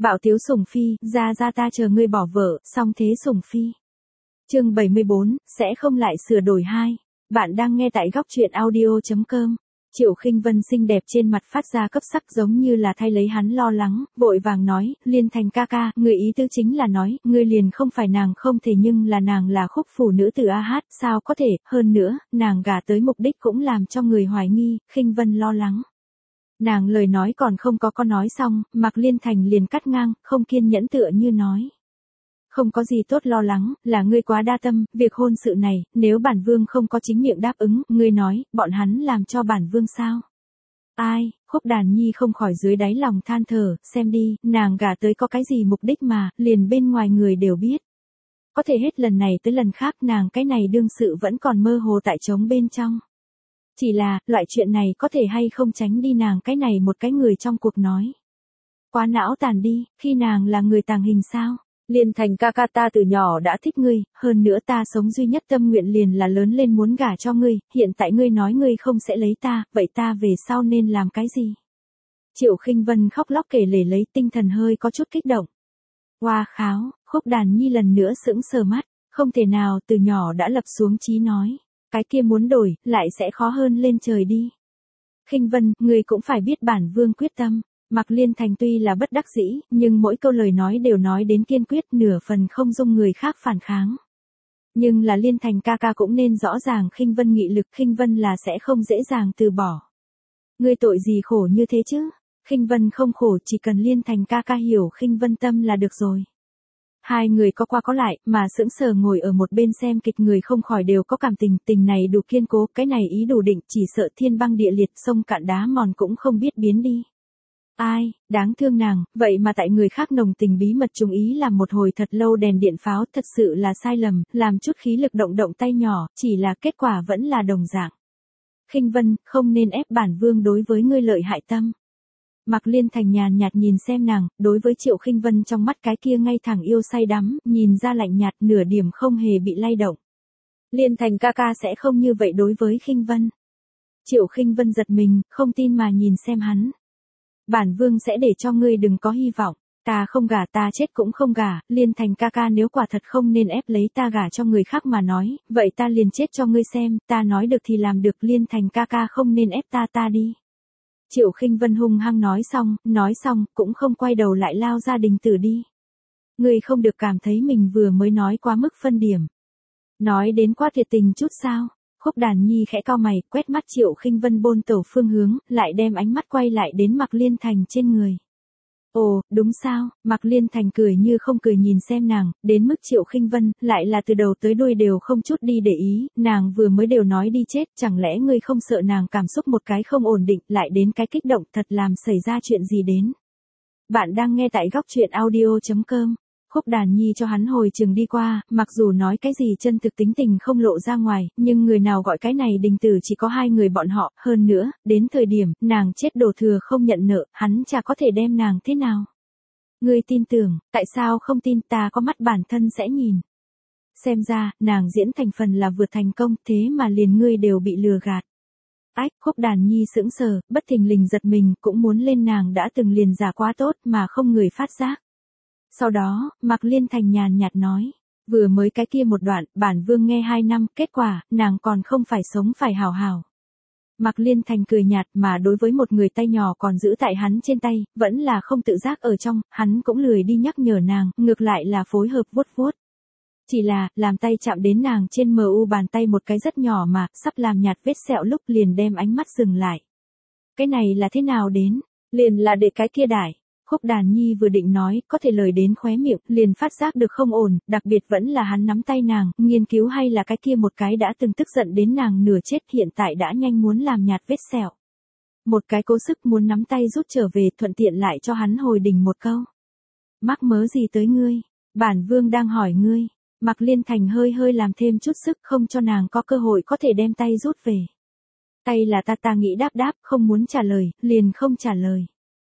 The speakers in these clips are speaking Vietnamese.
Bạo tiếu sủng phi, ra ta chờ ngươi bỏ vợ, xong thế sủng phi. Chương 74, sẽ không lại sửa đổi 2. Bạn đang nghe tại góc truyện audio.com. Triệu Khinh Vân xinh đẹp trên mặt phát ra cấp sắc giống như là thay lấy hắn lo lắng, vội vàng nói, Liên Thành ca ca, người ý tứ chính là nói, ngươi liền không phải nàng không thể nhưng là nàng là khúc phủ nữ tử A Hát, sao có thể, hơn nữa, nàng gả tới mục đích cũng làm cho người hoài nghi, Khinh Vân lo lắng. Nàng lời nói còn không có nói xong, Mạc Liên Thành liền cắt ngang, không kiên nhẫn tựa như nói. Không có gì tốt lo lắng, là ngươi quá đa tâm, việc hôn sự này, nếu bản vương không có chính miệng đáp ứng, ngươi nói, bọn hắn làm cho bản vương sao? Ai, Khúc Đàn Nhi không khỏi dưới đáy lòng than thở, xem đi, nàng gả tới có cái gì mục đích mà, liền bên ngoài người đều biết. Có thể hết lần này tới lần khác nàng cái này đương sự vẫn còn mơ hồ tại trống bên trong. Chỉ là, loại chuyện này có thể hay không tránh đi nàng cái này một cái người trong cuộc nói. Quá não tàn đi, khi nàng là người tàng hình sao? Liên Thành ca ca ta từ nhỏ đã thích ngươi, hơn nữa ta sống duy nhất tâm nguyện liền là lớn lên muốn gả cho ngươi, hiện tại ngươi nói ngươi không sẽ lấy ta, vậy ta về sau nên làm cái gì? Triệu Khinh Vân khóc lóc kể lể lấy tinh thần hơi có chút kích động. Hoa kháo, Khúc Đàn Nhi lần nữa sững sờ mắt, không thể nào từ nhỏ đã lập xuống chí nói, cái kia muốn đổi, lại sẽ khó hơn lên trời đi. Khinh Vân, ngươi cũng phải biết bản vương quyết tâm. Mạc Liên Thành tuy là bất đắc dĩ, nhưng mỗi câu lời nói đều nói đến kiên quyết, nửa phần không dung người khác phản kháng. Nhưng là Liên Thành ca ca cũng nên rõ ràng Khinh Vân nghị lực, Khinh Vân là sẽ không dễ dàng từ bỏ. Ngươi tội gì khổ như thế chứ? Khinh Vân không khổ, chỉ cần Liên Thành ca ca hiểu Khinh Vân tâm là được rồi. Hai người có qua có lại, mà sững sờ ngồi ở một bên xem kịch người không khỏi đều có cảm tình, tình này đủ kiên cố, cái này ý đủ định, chỉ sợ thiên băng địa liệt, sông cạn đá mòn cũng không biết biến đi. Ai, đáng thương nàng, vậy mà tại người khác nồng tình bí mật chung ý làm một hồi thật lâu đèn điện pháo, thật sự là sai lầm, làm chút khí lực động tay nhỏ, chỉ là kết quả vẫn là đồng dạng. Khinh Vân, không nên ép bản vương đối với ngươi lợi hại tâm. Mạc Liên Thành nhàn nhạt nhìn xem nàng, đối với Triệu Khinh Vân trong mắt cái kia ngay thẳng yêu say đắm, nhìn ra lạnh nhạt nửa điểm không hề bị lay động. Liên Thành ca ca sẽ không như vậy đối với Khinh Vân. Triệu Khinh Vân giật mình, không tin mà nhìn xem hắn. Bản vương sẽ để cho ngươi đừng có hy vọng, ta không gả ta chết cũng không gả, Liên Thành ca ca nếu quả thật không nên ép lấy ta gả cho người khác mà nói, vậy ta liền chết cho ngươi xem, ta nói được thì làm được, Liên Thành ca ca không nên ép ta đi. Triệu Khinh Vân hung hăng nói xong, cũng không quay đầu lại lao ra đình tử đi. Ngươi không được cảm thấy mình vừa mới nói quá mức phân điểm. Nói đến quá tuyệt tình chút sao? Khúc Đàn Nhi khẽ cau mày, quét mắt Triệu Khinh Vân bôn tẩu phương hướng, lại đem ánh mắt quay lại đến Mạc Liên Thành trên người. Ồ, đúng sao? Mạc Liên Thành cười như không cười nhìn xem nàng, đến mức Triệu Khinh Vân, lại là từ đầu tới đuôi đều không chút đi để ý, nàng vừa mới đều nói đi chết, chẳng lẽ ngươi không sợ nàng cảm xúc một cái không ổn định, lại đến cái kích động thật làm xảy ra chuyện gì đến. Bạn đang nghe tại góc truyện audio.com. Khúc Đàn Nhi cho hắn hồi trường đi qua, mặc dù nói cái gì chân thực tính tình không lộ ra ngoài, nhưng người nào gọi cái này đình tử chỉ có hai người bọn họ, hơn nữa, đến thời điểm, nàng chết đổ thừa không nhận nợ, hắn chả có thể đem nàng thế nào. Ngươi tin tưởng, tại sao không tin, ta có mắt bản thân sẽ nhìn. Xem ra, nàng diễn thành phần là vượt thành công, thế mà liền ngươi đều bị lừa gạt. Ách, Khúc Đàn Nhi sững sờ, bất thình lình giật mình, cũng muốn lên nàng đã từng liền giả quá tốt mà không người phát giác. Sau đó, Mạc Liên Thành nhàn nhạt nói, vừa mới cái kia một đoạn, bản vương nghe 2 năm, kết quả, nàng còn không phải sống phải hào hào. Mạc Liên Thành cười nhạt mà đối với một người tay nhỏ còn giữ tại hắn trên tay, vẫn là không tự giác ở trong, hắn cũng lười đi nhắc nhở nàng, ngược lại là phối hợp vuốt vuốt. Chỉ là, làm tay chạm đến nàng trên mu bàn tay một cái rất nhỏ mà, sắp làm nhạt vết sẹo lúc liền đem ánh mắt dừng lại. Cái này là thế nào đến? Liền là để cái kia đải. Khúc Đàn Nhi vừa định nói, có thể lời đến khóe miệng, liền phát giác được không ổn, đặc biệt vẫn là hắn nắm tay nàng, nghiên cứu hay là cái kia một cái đã từng tức giận đến nàng nửa chết hiện tại đã nhanh muốn làm nhạt vết sẹo. Một cái cố sức muốn nắm tay rút trở về thuận tiện lại cho hắn hồi đình một câu. Mắc mớ gì tới ngươi? Bản vương đang hỏi ngươi. Mạc Liên Thành hơi làm thêm chút sức không cho nàng có cơ hội có thể đem tay rút về. Tay là ta nghĩ đáp, không muốn trả lời, liền không trả lời.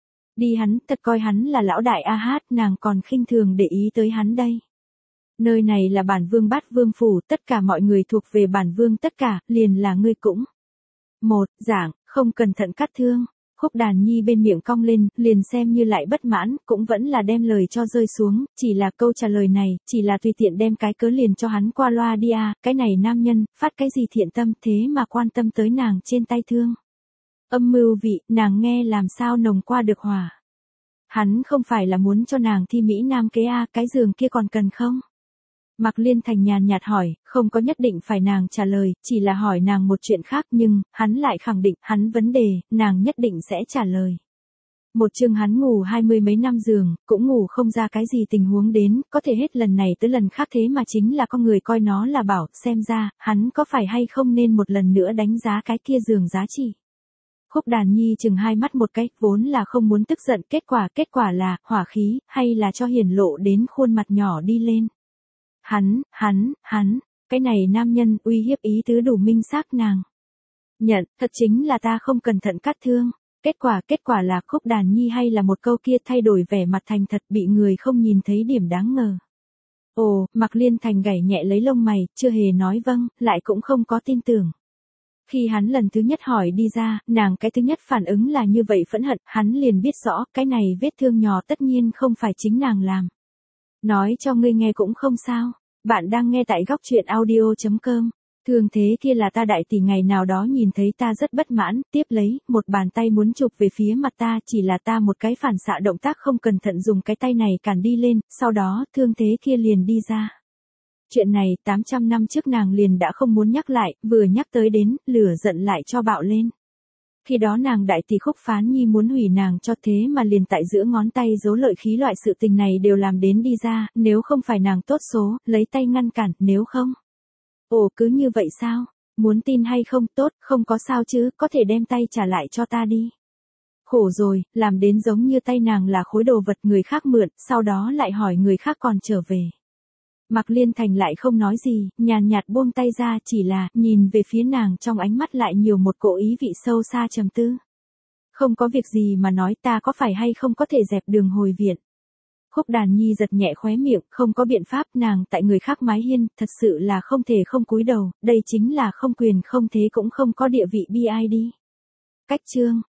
Đi hắn, thật coi hắn là lão đại A Hát, nàng còn khinh thường để ý tới hắn đây. Nơi này là bản vương Bát Vương phủ, tất cả mọi người thuộc về bản vương tất cả, liền là ngươi cũng. Một, giảng, không cẩn thận cắt thương. Khúc Đàn Nhi bên miệng cong lên, liền xem như lại bất mãn, cũng vẫn là đem lời cho rơi xuống, chỉ là câu trả lời này, chỉ là tùy tiện đem cái cớ liền cho hắn qua loa đi à, cái này nam nhân, phát cái gì thiện tâm thế mà quan tâm tới nàng trên tay thương. Âm mưu vị, nàng nghe làm sao nồng qua được hỏa. Hắn không phải là muốn cho nàng thi Mỹ Nam kế à, cái giường kia còn cần không? Mạc Liên Thành nhàn nhạt hỏi, không có nhất định phải nàng trả lời, chỉ là hỏi nàng một chuyện khác nhưng, hắn lại khẳng định, hắn vấn đề, nàng nhất định sẽ trả lời. Một chương hắn ngủ 20 mấy năm giường, cũng ngủ không ra cái gì tình huống đến, có thể hết lần này tới lần khác thế mà chính là con người coi nó là bảo, xem ra, hắn có phải hay không nên một lần nữa đánh giá cái kia giường giá trị. Khúc Đàn Nhi chừng hai mắt một cái, vốn là không muốn tức giận, kết quả là, hỏa khí, hay là cho hiển lộ đến khuôn mặt nhỏ đi lên. Hắn, cái này nam nhân uy hiếp ý tứ đủ minh xác nàng. Nhận, thật chính là ta không cẩn thận cắt thương. Kết quả là Khúc Đàn Nhi hay là một câu kia thay đổi vẻ mặt thành thật bị người không nhìn thấy điểm đáng ngờ. Ồ, Mạc Liên Thành gảy nhẹ lấy lông mày, chưa hề nói vâng, lại cũng không có tin tưởng. Khi hắn lần thứ nhất hỏi đi ra, nàng cái thứ nhất phản ứng là như vậy phẫn hận, hắn liền biết rõ, cái này vết thương nhỏ tất nhiên không phải chính nàng làm. Nói cho ngươi nghe cũng không sao. Bạn đang nghe tại góc truyện audio.com. Thường thế kia là ta đại tỷ ngày nào đó nhìn thấy ta rất bất mãn, tiếp lấy, một bàn tay muốn chụp về phía mặt ta, chỉ là ta một cái phản xạ động tác không cẩn thận dùng cái tay này cản đi lên, sau đó, thương thế kia liền đi ra. Chuyện này, 800 năm trước nàng liền đã không muốn nhắc lại, vừa nhắc tới đến, lửa giận lại cho bạo lên. Khi đó nàng đại tỷ Khúc Phán Nhi muốn hủy nàng cho thế mà liền tại giữa ngón tay giấu lợi khí loại sự tình này đều làm đến đi ra, nếu không phải nàng tốt số, lấy tay ngăn cản, nếu không. Ồ cứ như vậy sao? Muốn tin hay không tốt, không có sao chứ, có thể đem tay trả lại cho ta đi. Khổ rồi, làm đến giống như tay nàng là khối đồ vật người khác mượn, sau đó lại hỏi người khác còn trở về. Mạc Liên Thành lại không nói gì, nhàn nhạt buông tay ra chỉ là, nhìn về phía nàng trong ánh mắt lại nhiều một cỗ ý vị sâu xa trầm tư. Không có việc gì mà nói ta có phải hay không có thể dẹp đường hồi viện. Khúc Đàn Nhi giật nhẹ khóe miệng, không có biện pháp nàng tại người khác mái hiên, thật sự là không thể không cúi đầu, đây chính là không quyền không thế cũng không có địa vị BID. Cách chương.